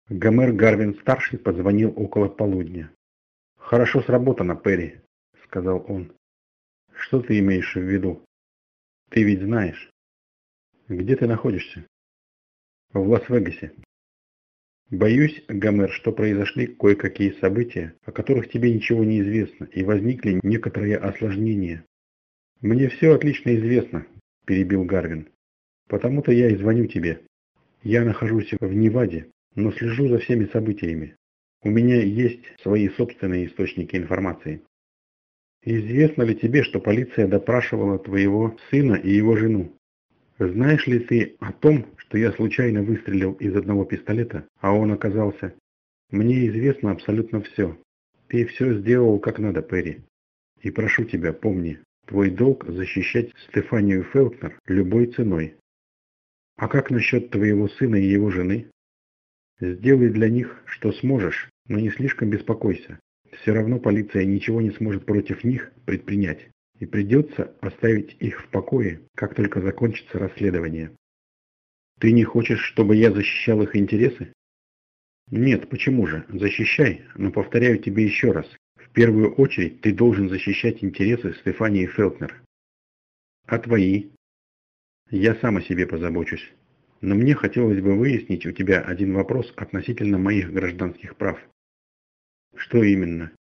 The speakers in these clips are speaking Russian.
Гомер Гарвин-старший позвонил около полудня. «Хорошо сработано, Перри», — сказал он. «Что ты имеешь в виду? Ты ведь знаешь. Где ты находишься?» «В Лас-Вегасе». «Боюсь, Гомер, что произошли кое-какие события, о которых тебе ничего не известно, и возникли некоторые осложнения». «Мне все отлично известно», — перебил Гарвин. «Потому-то я и звоню тебе. Я нахожусь в Неваде, но слежу за всеми событиями. У меня есть свои собственные источники информации. Известно ли тебе, что полиция допрашивала твоего сына и его жену? Знаешь ли ты о том, что я случайно выстрелил из одного пистолета, а он оказался... Мне известно абсолютно все. Ты все сделал как надо, Перри. И прошу тебя, помни, твой долг защищать Стефанию Фелкнер любой ценой. А как насчет твоего сына и его жены? Сделай для них, что сможешь, но не слишком беспокойся. Все равно полиция ничего не сможет против них предпринять, и придется оставить их в покое, как только закончится расследование. Ты не хочешь, чтобы я защищал их интересы? Нет, почему же? Защищай, но повторяю тебе еще раз. В первую очередь ты должен защищать интересы Стефании Фелкнер. А твои? Я сам о себе позабочусь. Но мне хотелось бы выяснить у тебя один вопрос относительно моих гражданских прав. Что именно?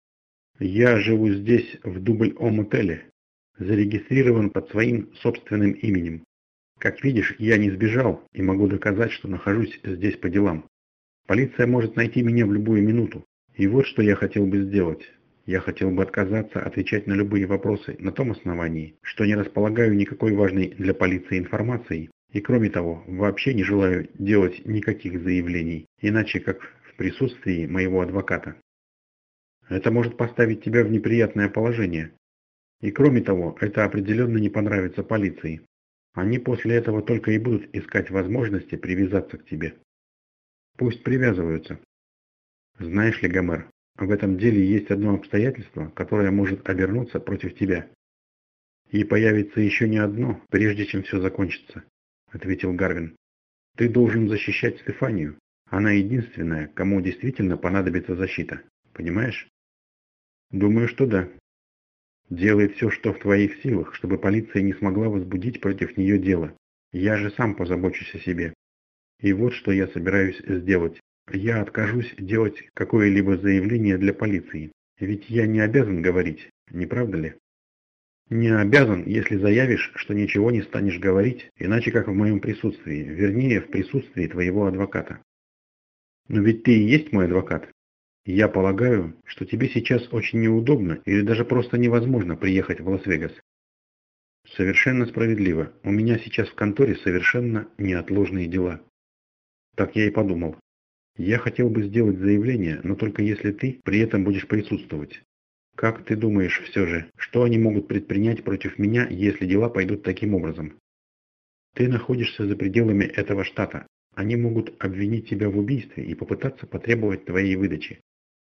Я живу здесь, в Дубль-О-мотеле, зарегистрирован под своим собственным именем. Как видишь, я не сбежал и могу доказать, что нахожусь здесь по делам. Полиция может найти меня в любую минуту. И вот что я хотел бы сделать. Я хотел бы отказаться отвечать на любые вопросы на том основании, что не располагаю никакой важной для полиции информацией, и кроме того, вообще не желаю делать никаких заявлений, иначе как в присутствии моего адвоката. Это может поставить тебя в неприятное положение. И кроме того, это определенно не понравится полиции. Они после этого только и будут искать возможности привязаться к тебе. Пусть привязываются. Знаешь ли, Гомер, в этом деле есть одно обстоятельство, которое может обернуться против тебя. И появится еще не одно, прежде чем все закончится, ответил Гарвин. Ты должен защищать Стефанию. Она единственная, кому действительно понадобится защита. Понимаешь? Думаю, что да. Делай все, что в твоих силах, чтобы полиция не смогла возбудить против нее дело. Я же сам позабочусь о себе. И вот что я собираюсь сделать. Я откажусь делать какое-либо заявление для полиции. Ведь я не обязан говорить, не правда ли? Не обязан, если заявишь, что ничего не станешь говорить, иначе как в моем присутствии, вернее, в присутствии твоего адвоката. Но ведь ты и есть мой адвокат. Я полагаю, что тебе сейчас очень неудобно или даже просто невозможно приехать в Лас-Вегас. Совершенно справедливо. У меня сейчас в конторе совершенно неотложные дела. Так я и подумал. Я хотел бы сделать заявление, но только если ты при этом будешь присутствовать. Как ты думаешь все же, что они могут предпринять против меня, если дела пойдут таким образом? Ты находишься за пределами этого штата. Они могут обвинить тебя в убийстве и попытаться потребовать твоей выдачи.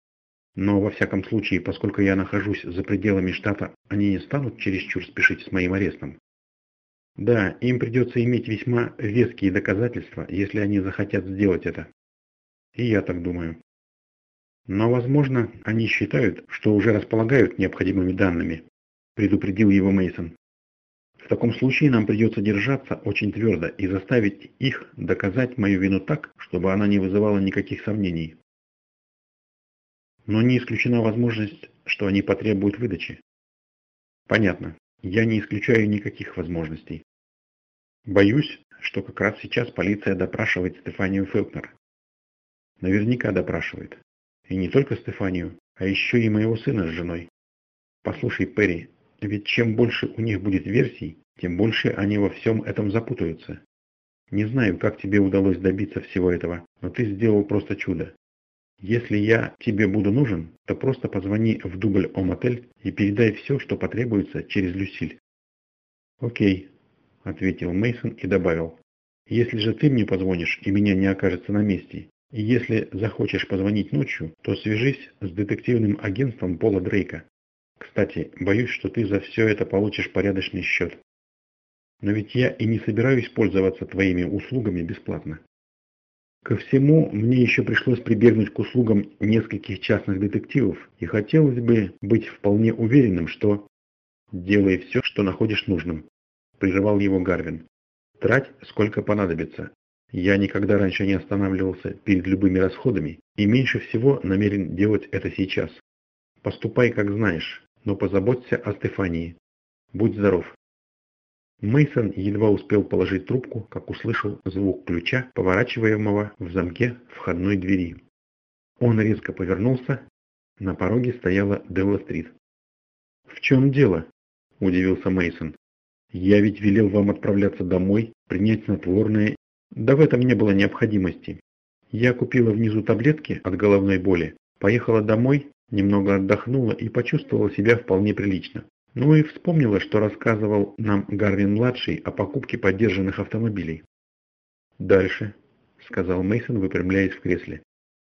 Но во всяком случае, поскольку я нахожусь за пределами штата, они не станут чересчур спешить с моим арестом. Да, им придется иметь весьма веские доказательства, если они захотят сделать это. И я так думаю. Но, возможно, они считают, что уже располагают необходимыми данными, предупредил его Мейсон. В таком случае нам придется держаться очень твердо и заставить их доказать мою вину так, чтобы она не вызывала никаких сомнений. Но не исключена возможность, что они потребуют выдачи. Понятно. Я не исключаю никаких возможностей. Боюсь, что как раз сейчас полиция допрашивает Стефанию Фелкнер. Наверняка допрашивает. И не только Стефанию, а еще и моего сына с женой. Послушай, Перри, ведь чем больше у них будет версий, тем больше они во всем этом запутаются. Не знаю, как тебе удалось добиться всего этого, но ты сделал просто чудо. Если я тебе буду нужен, то просто позвони в Дубль-О-мотель и передай все, что потребуется через Люсиль. Окей, ответил Мейсон и добавил. Если же ты мне позвонишь и меня не окажется на месте, и если захочешь позвонить ночью, то свяжись с детективным агентством Пола Дрейка. Кстати, боюсь, что ты за все это получишь порядочный счет. Но ведь я и не собираюсь пользоваться твоими услугами бесплатно. Ко всему, мне еще пришлось прибегнуть к услугам нескольких частных детективов, и хотелось бы быть вполне уверенным, что... «Делай все, что находишь нужным», — прерывал его Гарвин. «Трать, сколько понадобится. Я никогда раньше не останавливался перед любыми расходами и меньше всего намерен делать это сейчас. Поступай, как знаешь, но позаботься о Стефании. Будь здоров». Мейсон едва успел положить трубку, как услышал звук ключа, поворачиваемого в замке входной двери. Он резко повернулся. На пороге стояла Делла Стрит. «В чем дело?» – удивился Мейсон. «Я ведь велел вам отправляться домой, принять снотворное. Да в этом не было необходимости. Я купила внизу таблетки от головной боли, поехала домой, немного отдохнула и почувствовала себя вполне прилично. Ну и вспомнила, что рассказывал нам Гарвин-младший о покупке подержанных автомобилей». «Дальше», – сказал Мейсон, выпрямляясь в кресле.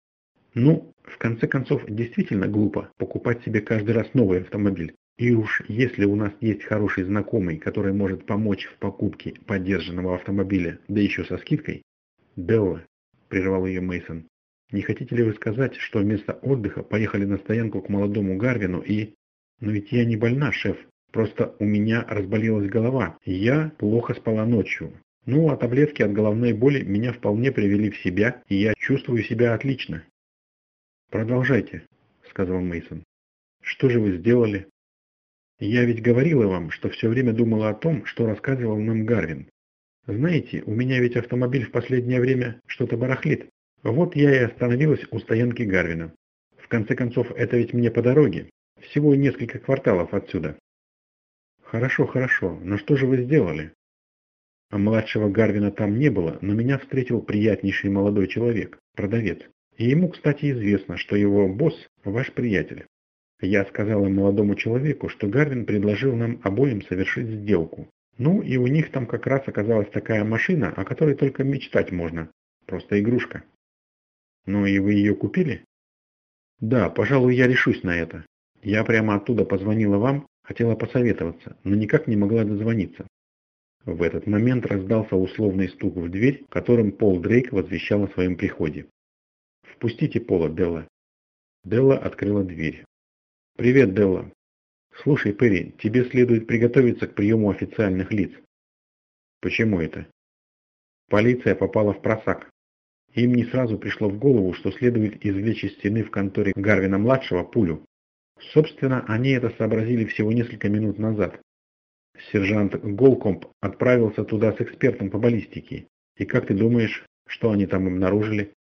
«Ну, в конце концов, действительно глупо покупать себе каждый раз новый автомобиль. И уж если у нас есть хороший знакомый, который может помочь в покупке подержанного автомобиля, да еще со скидкой...» «Делла», – прервал ее Мейсон, – «не хотите ли вы сказать, что вместо отдыха поехали на стоянку к молодому Гарвину и...» «Но ведь я не больна, шеф. Просто у меня разболелась голова, и я плохо спала ночью. Ну, а таблетки от головной боли меня вполне привели в себя, и я чувствую себя отлично». «Продолжайте», — сказал Мейсон. «Что же вы сделали?» «Я ведь говорила вам, что все время думала о том, что рассказывал нам Гарвин. Знаете, у меня ведь автомобиль в последнее время что-то барахлит. Вот я и остановилась у стоянки Гарвина. В конце концов, это ведь мне по дороге. Всего несколько кварталов отсюда». «Хорошо, хорошо. Но что же вы сделали?» «А младшего Гарвина там не было, но меня встретил приятнейший молодой человек, продавец. И ему, кстати, известно, что его босс – ваш приятель. Я сказала молодому человеку, что Гарвин предложил нам обоим совершить сделку. Ну и у них там как раз оказалась такая машина, о которой только мечтать можно. Просто игрушка». «Ну и вы ее купили?» «Да, пожалуй, я решусь на это. Я прямо оттуда позвонила вам, хотела посоветоваться, но никак не могла дозвониться». В этот момент раздался условный стук в дверь, которым Пол Дрейк возвещал о своем приходе. «Впустите Пола, Делла». Делла открыла дверь. «Привет, Делла. Слушай, Перри, тебе следует приготовиться к приему официальных лиц». «Почему это?» «Полиция попала в просак. Им не сразу пришло в голову, что следует извлечь из стены в конторе Гарвина-младшего пулю. Собственно, они это сообразили всего несколько минут назад. Сержант Голкомб отправился туда с экспертом по баллистике. И как ты думаешь, что они там обнаружили?»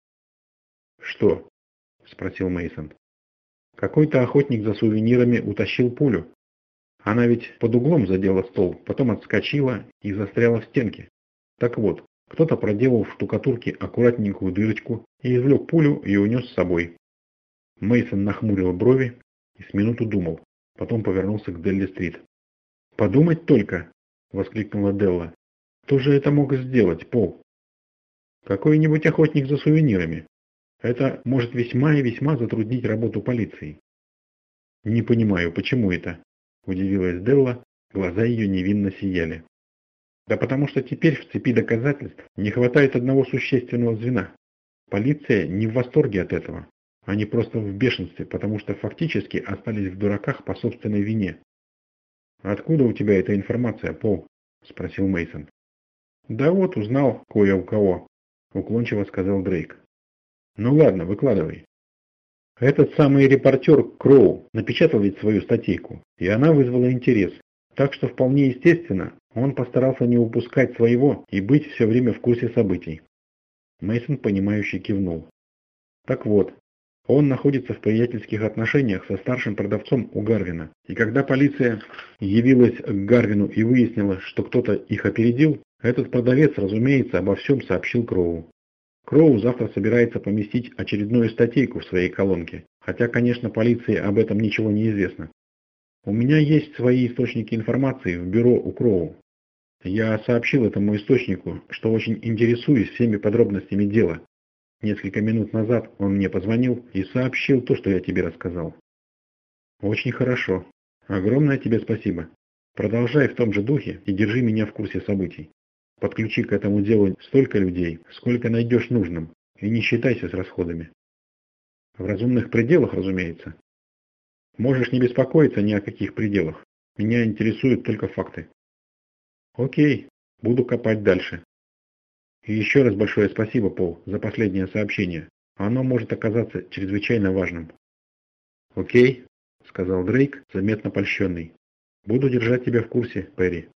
«Что?» – спросил Мейсон. «Какой-то охотник за сувенирами утащил пулю. Она ведь под углом задела стол, потом отскочила и застряла в стенке. Так вот, кто-то проделал в штукатурке аккуратненькую дырочку и извлек пулю и унес с собой». Мейсон нахмурил брови и с минуту думал, потом повернулся к Делли-стрит. «Подумать только!» – воскликнула Делла. «Кто же это мог сделать, Пол?» «Какой-нибудь охотник за сувенирами. Это может весьма и весьма затруднить работу полиции». «Не понимаю, почему это?» – удивилась Делла, глаза ее невинно сияли. «Да потому что теперь в цепи доказательств не хватает одного существенного звена. Полиция не в восторге от этого. Они просто в бешенстве, потому что фактически остались в дураках по собственной вине». «Откуда у тебя эта информация, Пол?» – спросил Мейсон. «Да вот, узнал кое у кого», – уклончиво сказал Дрейк. «Ну ладно, выкладывай». «Этот самый репортер Кроу напечатал ведь свою статейку, и она вызвала интерес. Так что вполне естественно, он постарался не упускать своего и быть все время в курсе событий». Мейсон, понимающе кивнул. «Так вот, он находится в приятельских отношениях со старшим продавцом у Гарвина, и когда полиция явилась к Гарвину и выяснила, что кто-то их опередил, этот продавец, разумеется, обо всем сообщил Кроу. Кроу завтра собирается поместить очередную статейку в своей колонке, хотя, конечно, полиции об этом ничего не известно. У меня есть свои источники информации в бюро у Кроу. Я сообщил этому источнику, что очень интересуюсь всеми подробностями дела. Несколько минут назад он мне позвонил и сообщил то, что я тебе рассказал». «Очень хорошо. Огромное тебе спасибо. Продолжай в том же духе и держи меня в курсе событий. Подключи к этому делу столько людей, сколько найдешь нужным. И не считайся с расходами. В разумных пределах, разумеется. Можешь не беспокоиться ни о каких пределах. Меня интересуют только факты. Окей, буду копать дальше. И еще раз большое спасибо, Пол, за последнее сообщение. Оно может оказаться чрезвычайно важным. Окей, сказал Дрейк, заметно польщенный. Буду держать тебя в курсе, Перри.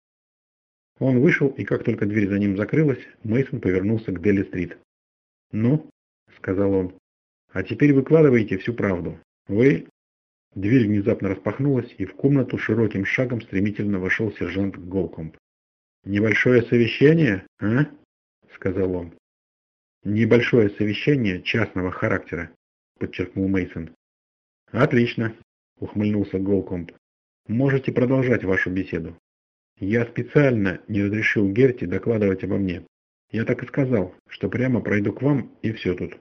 Он вышел, и как только дверь за ним закрылась, Мейсон повернулся к Дели-стрит. «Ну», — сказал он, — «а теперь выкладывайте всю правду. Вы...» Дверь внезапно распахнулась, и в комнату широким шагом стремительно вошел сержант Голкомб. «Небольшое совещание, а?» — сказал он. «Небольшое совещание частного характера», — подчеркнул Мейсон. «Отлично», — ухмыльнулся Голкомб. «Можете продолжать вашу беседу. Я специально не разрешил Герти докладывать обо мне. Я так и сказал, что прямо пройду к вам, и все тут».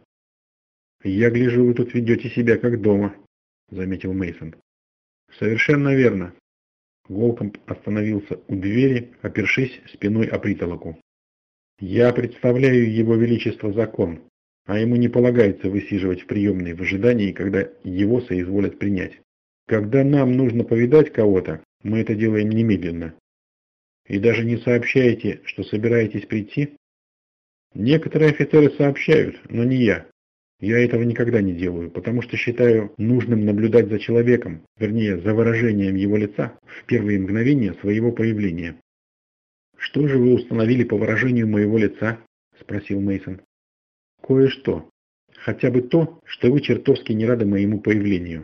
«Я гляжу, вы тут ведете себя как дома», — заметил Мейсон. «Совершенно верно». Голкомб остановился у двери, опершись спиной о притолоку. «Я представляю его величество закон, а ему не полагается высиживать в приемной в ожидании, когда его соизволят принять. Когда нам нужно повидать кого-то, мы это делаем немедленно. И даже не сообщаете, что собираетесь прийти?» «Некоторые офицеры сообщают, но не я. Я этого никогда не делаю, потому что считаю нужным наблюдать за человеком, вернее, за выражением его лица в первые мгновения своего появления». «Что же вы установили по выражению моего лица?» – спросил Мейсон. «Кое-что. Хотя бы то, что вы чертовски не рады моему появлению.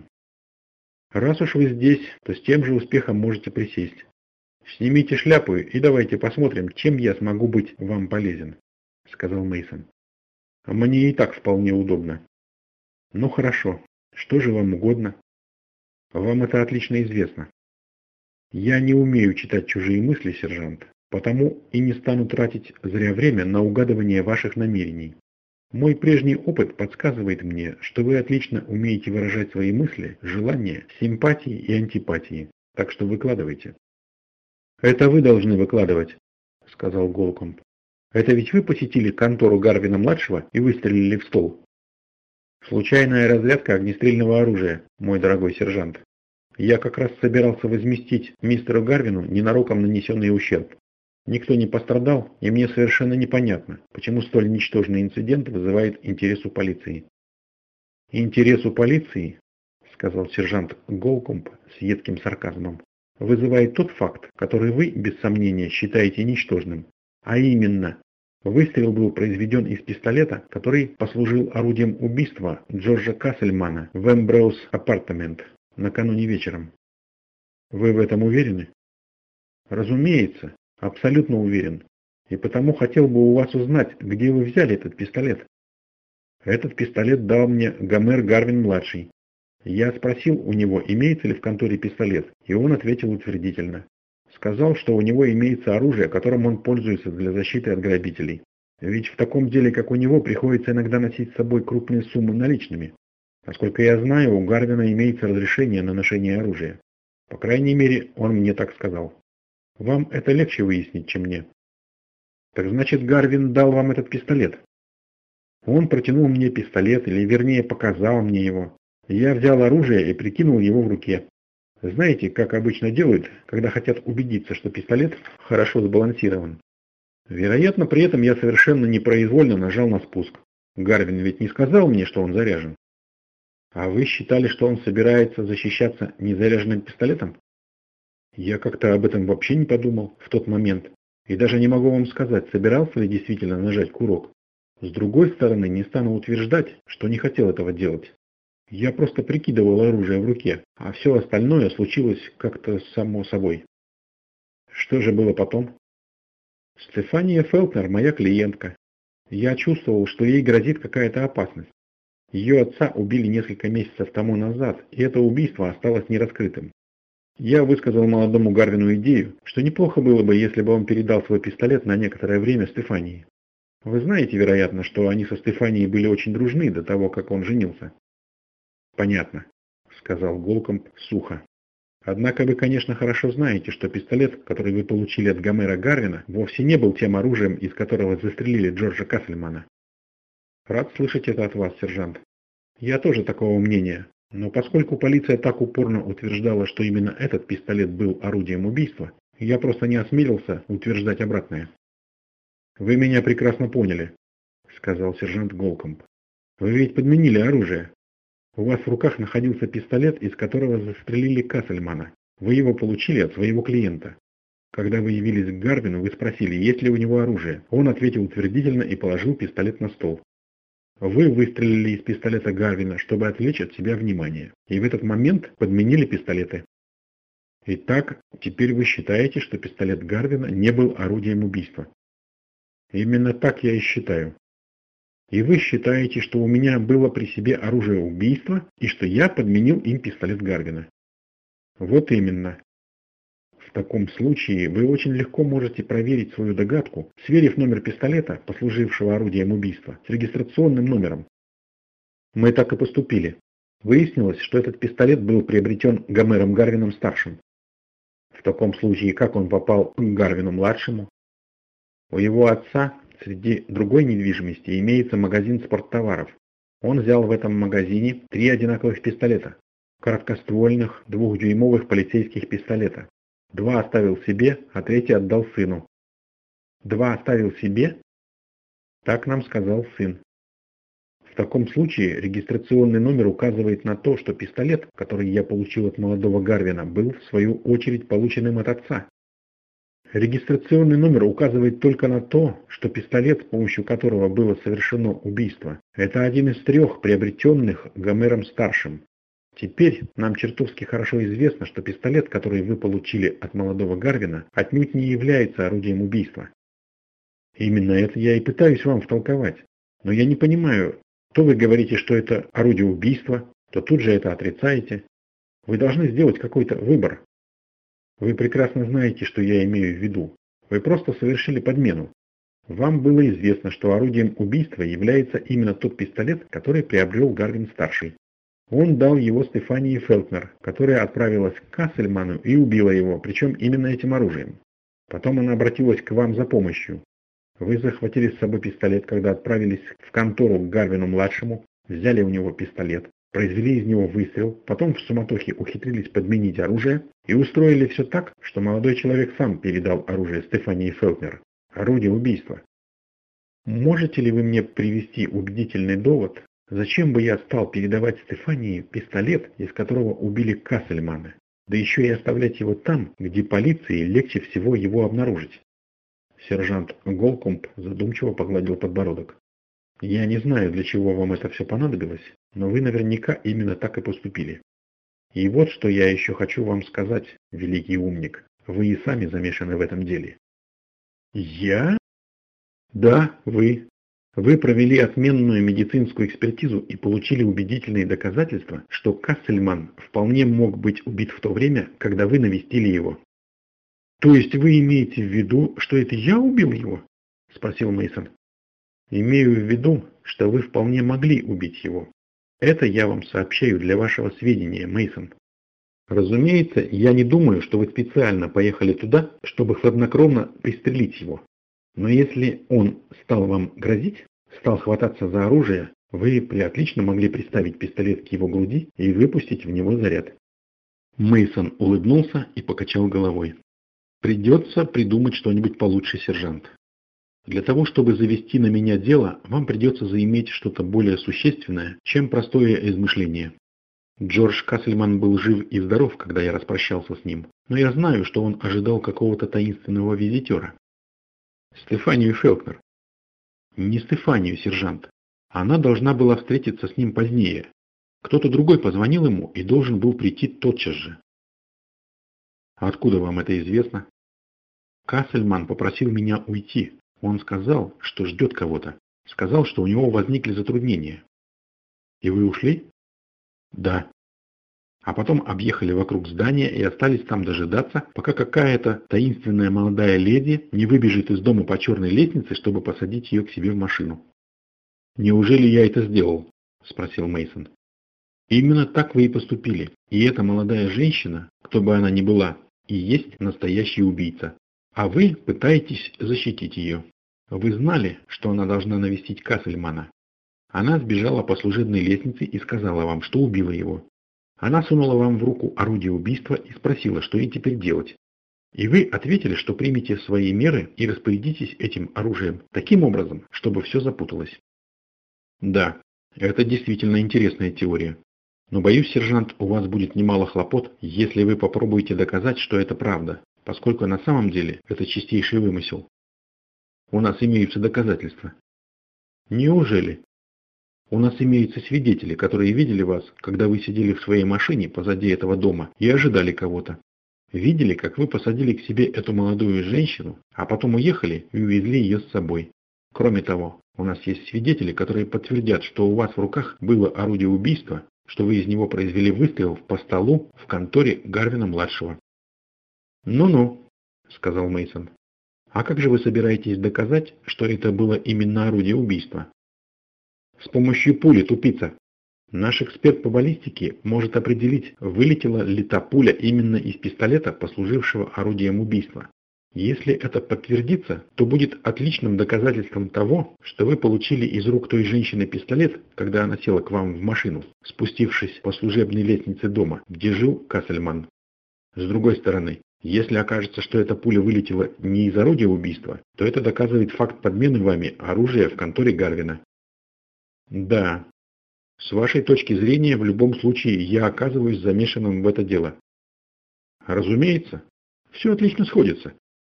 Раз уж вы здесь, то с тем же успехом можете присесть. Снимите шляпу и давайте посмотрим, чем я смогу быть вам полезен», – сказал Мейсон. «Мне и так вполне удобно». «Ну хорошо. Что же вам угодно?» «Вам это отлично известно». «Я не умею читать чужие мысли, сержант, потому и не стану тратить зря время на угадывание ваших намерений. Мой прежний опыт подсказывает мне, что вы отлично умеете выражать свои мысли, желания, симпатии и антипатии, так что выкладывайте». «Это вы должны выкладывать», — сказал Голкомб. «Это ведь вы посетили контору Гарвина-младшего и выстрелили в стол?» «Случайная разрядка огнестрельного оружия, мой дорогой сержант. Я как раз собирался возместить мистеру Гарвину ненароком нанесенный ущерб. Никто не пострадал, и мне совершенно непонятно, почему столь ничтожный инцидент вызывает интерес у полиции». «Интерес у полиции», — сказал сержант Голкомб с едким сарказмом, — «вызывает тот факт, который вы, без сомнения, считаете ничтожным. А именно, выстрел был произведен из пистолета, который послужил орудием убийства Джорджа Кассельмана в Эмброуз Апартамент накануне вечером». «Вы в этом уверены?» «Разумеется, абсолютно уверен. И потому хотел бы у вас узнать, где вы взяли этот пистолет». «Этот пистолет дал мне Гомер Гарвин-младший. Я спросил у него, имеется ли в конторе пистолет, и он ответил утвердительно. Сказал, что у него имеется оружие, которым он пользуется для защиты от грабителей. Ведь в таком деле, как у него, приходится иногда носить с собой крупные суммы наличными. Насколько я знаю, у Гарвина имеется разрешение на ношение оружия. По крайней мере, он мне так сказал. Вам это легче выяснить, чем мне». «Так значит, Гарвин дал вам этот пистолет?» «Он протянул мне пистолет, или вернее показал мне его. Я взял оружие и прикинул его в руке. Знаете, как обычно делают, когда хотят убедиться, что пистолет хорошо сбалансирован. Вероятно, при этом я совершенно непроизвольно нажал на спуск. Гарвин ведь не сказал мне, что он заряжен». «А вы считали, что он собирается защищаться незаряженным пистолетом?» «Я как-то об этом вообще не подумал в тот момент, и даже не могу вам сказать, собирался ли действительно нажать курок. С другой стороны, не стану утверждать, что не хотел этого делать. Я просто прикидывал оружие в руке, а все остальное случилось как-то само собой». «Что же было потом?» «Стефания Фелтнер моя клиентка. Я чувствовал, что ей грозит какая-то опасность. Ее отца убили несколько месяцев тому назад, и это убийство осталось нераскрытым. Я высказал молодому Гарвину идею, что неплохо было бы, если бы он передал свой пистолет на некоторое время Стефании. Вы знаете, вероятно, что они со Стефанией были очень дружны до того, как он женился». «Понятно», — сказал Голкомб сухо. «Однако вы, конечно, хорошо знаете, что пистолет, который вы получили от Гомера Гарвина, вовсе не был тем оружием, из которого застрелили Джорджа Кассельмана». Рад слышать это от вас, сержант. Я тоже такого мнения. Но поскольку полиция так упорно утверждала, что именно этот пистолет был орудием убийства, я просто не осмелился утверждать обратное. «Вы меня прекрасно поняли», — сказал сержант Голкомб. «Вы ведь подменили оружие. У вас в руках находился пистолет, из которого застрелили Кассельмана. Вы его получили от своего клиента. Когда вы явились к Гарвину, вы спросили, есть ли у него оружие. Он ответил утвердительно и положил пистолет на стол. Вы выстрелили из пистолета Гарвина, чтобы отвлечь от себя внимание, и в этот момент подменили пистолеты. Итак, теперь вы считаете, что пистолет Гарвина не был орудием убийства? Именно так я и считаю. И вы считаете, что у меня было при себе оружие убийства, и что я подменил им пистолет Гарвина? Вот именно. В таком случае вы очень легко можете проверить свою догадку, сверив номер пистолета, послужившего орудием убийства, с регистрационным номером. Мы так и поступили. Выяснилось, что этот пистолет был приобретен Гомером Гарвином-старшим. В таком случае, как он попал к Гарвину-младшему? У его отца среди другой недвижимости имеется магазин спорттоваров. Он взял в этом магазине 3 одинаковых пистолета, короткоствольных 2-дюймовых полицейских пистолета. 2 оставил себе, а 3 отдал сыну. 2 оставил себе? Так нам сказал сын. В таком случае регистрационный номер указывает на то, что пистолет, который я получил от молодого Гарвина, был в свою очередь полученным от отца. Регистрационный номер указывает только на то, что пистолет, с помощью которого было совершено убийство, это один из 3 приобретенных Гомером-старшим. Теперь нам чертовски хорошо известно, что пистолет, который вы получили от молодого Гарвина, отнюдь не является орудием убийства. Именно это я и пытаюсь вам втолковать. Но я не понимаю, то вы говорите, что это орудие убийства, то тут же это отрицаете. Вы должны сделать какой-то выбор. Вы прекрасно знаете, что я имею в виду. Вы просто совершили подмену. Вам было известно, что орудием убийства является именно тот пистолет, который приобрел Гарвин-старший. Он дал его Стефании Фелкнер, которая отправилась к Кассельману и убила его, причем именно этим оружием. Потом она обратилась к вам за помощью. Вы захватили с собой пистолет, когда отправились в контору к Гарвину-младшему, взяли у него пистолет, произвели из него выстрел, потом в суматохе ухитрились подменить оружие и устроили все так, что молодой человек сам передал оружие Стефании Фелкнер. Орудие убийства. Можете ли вы мне привести убедительный довод, зачем бы я стал передавать Стефании пистолет, из которого убили Кассельмана, да еще и оставлять его там, где полиции легче всего его обнаружить? Сержант Голкомб задумчиво погладил подбородок. Я не знаю, для чего вам это все понадобилось, но вы наверняка именно так и поступили. И вот что я еще хочу вам сказать, великий умник. Вы и сами замешаны в этом деле. Я? Да, вы. Вы провели отменную медицинскую экспертизу и получили убедительные доказательства, что Кассельман вполне мог быть убит в то время, когда вы навестили его. То есть вы имеете в виду, что это я убил его? Спросил Мейсон. Имею в виду, что вы вполне могли убить его. Это я вам сообщаю для вашего сведения, Мейсон. Разумеется, я не думаю, что вы специально поехали туда, чтобы хладнокровно пристрелить его. Но если он стал вам грозить, стал хвататься за оружие, вы отлично могли приставить пистолет к его груди и выпустить в него заряд. Мейсон улыбнулся и покачал головой. Придется придумать что-нибудь получше, сержант. Для того, чтобы завести на меня дело, вам придется заиметь что-то более существенное, чем простое измышление. Джордж Кассельман был жив и здоров, когда я распрощался с ним, но я знаю, что он ожидал какого-то таинственного визитера. Стефанию Фелкнер. Не Стефанию, сержант. Она должна была встретиться с ним позднее. Кто-то другой позвонил ему и должен был прийти тотчас же. Откуда вам это известно? Кассельман попросил меня уйти. Он сказал, что ждет кого-то. Сказал, что у него возникли затруднения. И вы ушли? Да. А потом объехали вокруг здания и остались там дожидаться, пока какая-то таинственная молодая леди не выбежит из дома по черной лестнице, чтобы посадить ее к себе в машину. «Неужели я это сделал?» – спросил Мейсон. «Именно так вы и поступили. И эта молодая женщина, кто бы она ни была, и есть настоящий убийца. А вы пытаетесь защитить ее. Вы знали, что она должна навестить Кассельмана. Она сбежала по служебной лестнице и сказала вам, что убила его. Она сунула вам в руку орудие убийства и спросила, что ей теперь делать. И вы ответили, что примете свои меры и распорядитесь этим оружием таким образом, чтобы все запуталось. Да, это действительно интересная теория. Но боюсь, сержант, у вас будет немало хлопот, если вы попробуете доказать, что это правда, поскольку на самом деле это чистейший вымысел. У нас имеются доказательства. Неужели? У нас имеются свидетели, которые видели вас, когда вы сидели в своей машине позади этого дома и ожидали кого-то. Видели, как вы посадили к себе эту молодую женщину, а потом уехали и увезли ее с собой. Кроме того, у нас есть свидетели, которые подтвердят, что у вас в руках было орудие убийства, что вы из него произвели выстрел по столу в конторе Гарвина-младшего. «Ну-ну», — сказал Мейсон. «А как же вы собираетесь доказать, что это было именно орудие убийства?» «С помощью пули, тупица. Наш эксперт по баллистике может определить, вылетела ли та пуля именно из пистолета, послужившего орудием убийства. Если это подтвердится, то будет отличным доказательством того, что вы получили из рук той женщины пистолет, когда она села к вам в машину, спустившись по служебной лестнице дома, где жил Кассельман. С другой стороны, если окажется, что эта пуля вылетела не из орудия убийства, то это доказывает факт подмены вами оружия в конторе Гарвина. Да, с вашей точки зрения, в любом случае я оказываюсь замешанным в это дело. Разумеется, все отлично сходится.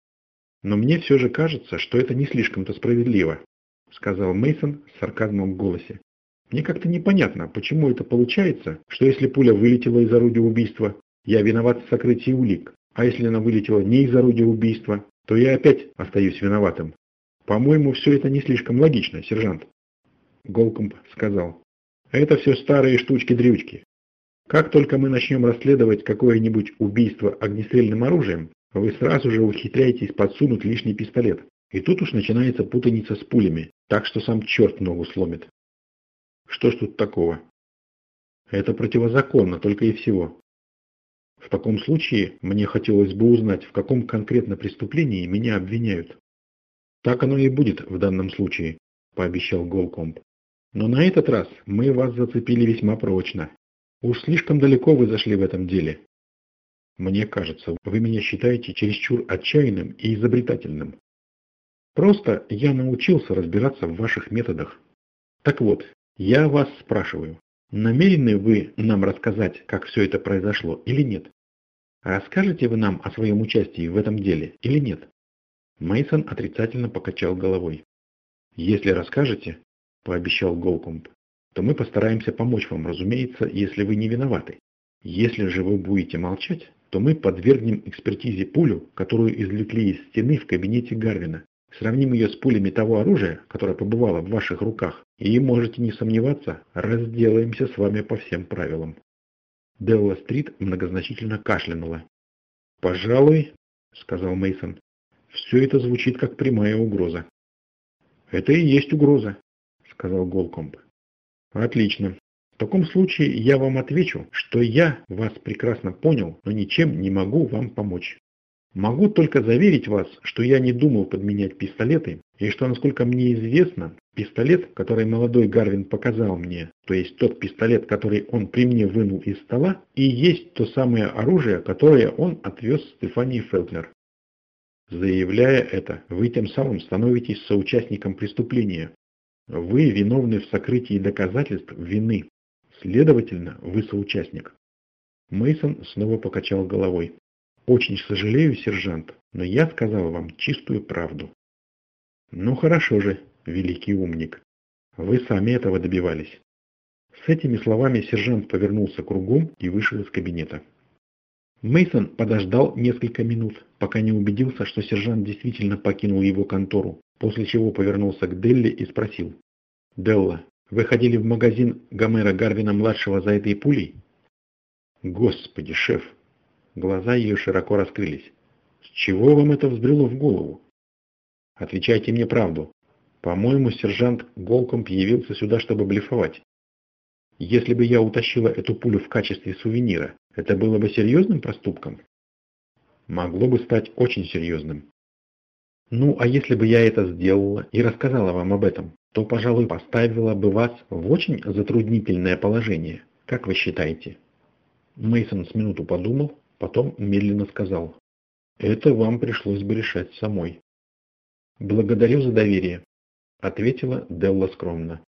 Но мне все же кажется, что это не слишком-то справедливо, сказал Мейсон с сарказмом в голосе. Мне как-то непонятно, почему это получается, что если пуля вылетела из орудия убийства, я виноват в сокрытии улик, а если она вылетела не из орудия убийства, то я опять остаюсь виноватым. По-моему, все это не слишком логично, сержант. Голкомб сказал. Это все старые штучки-дрючки. Как только мы начнем расследовать какое-нибудь убийство огнестрельным оружием, вы сразу же ухитряетесь подсунуть лишний пистолет. И тут уж начинается путаница с пулями, так что сам черт ногу сломит. Что ж тут такого? Это противозаконно, только и всего. В таком случае мне хотелось бы узнать, в каком конкретно преступлении меня обвиняют. Так оно и будет в данном случае, пообещал Голкомб. Но на этот раз мы вас зацепили весьма прочно. Уж слишком далеко вы зашли в этом деле. Мне кажется, вы меня считаете чересчур отчаянным и изобретательным. Просто я научился разбираться в ваших методах. Так вот, я вас спрашиваю, намерены вы нам рассказать, как все это произошло или нет? Расскажете вы нам о своем участии в этом деле или нет? Мейсон отрицательно покачал головой. Если расскажете, пообещал Голкомб, то мы постараемся помочь вам, разумеется, если вы не виноваты. Если же вы будете молчать, то мы подвергнем экспертизе пулю, которую извлекли из стены в кабинете Гарвина. Сравним ее с пулями того оружия, которое побывало в ваших руках, и, можете не сомневаться, разделаемся с вами по всем правилам. Делла Стрит многозначительно кашлянула. «Пожалуй, — сказал Мейсон, — все это звучит как прямая угроза». «Это и есть угроза, — сказал Голкомб. «Отлично. В таком случае я вам отвечу, что я вас прекрасно понял, но ничем не могу вам помочь. Могу только заверить вас, что я не думал подменять пистолеты, и что, насколько мне известно, пистолет, который молодой Гарвин показал мне, то есть тот пистолет, который он при мне вынул из стола, и есть то самое оружие, которое он отвез Стефании Фелтнер. Заявляя это, вы тем самым становитесь соучастником преступления. Вы виновны в сокрытии доказательств вины. Следовательно, вы соучастник». Мейсон снова покачал головой. «Очень сожалею, сержант, но я сказал вам чистую правду». «Ну хорошо же, великий умник. Вы сами этого добивались». С этими словами сержант повернулся кругом и вышел из кабинета. Мейсон подождал несколько минут, пока не убедился, что сержант действительно покинул его контору, после чего повернулся к Делле и спросил. «Делла, вы ходили в магазин Гомера Гарвина-младшего за этой пулей?» «Господи, шеф!» Глаза ее широко раскрылись. «С чего вам это взбрело в голову?» «Отвечайте мне правду. По-моему, сержант Голкомб явился сюда, чтобы блефовать. Если бы я утащила эту пулю в качестве сувенира, это было бы серьезным проступком?» «Могло бы стать очень серьезным». «Ну, а если бы я это сделала и рассказала вам об этом, то, пожалуй, поставило бы вас в очень затруднительное положение. Как вы считаете?» Мейсон с минуту подумал, потом медленно сказал: «Это вам пришлось бы решать самой». «Благодарю за доверие», — ответила Делла скромно.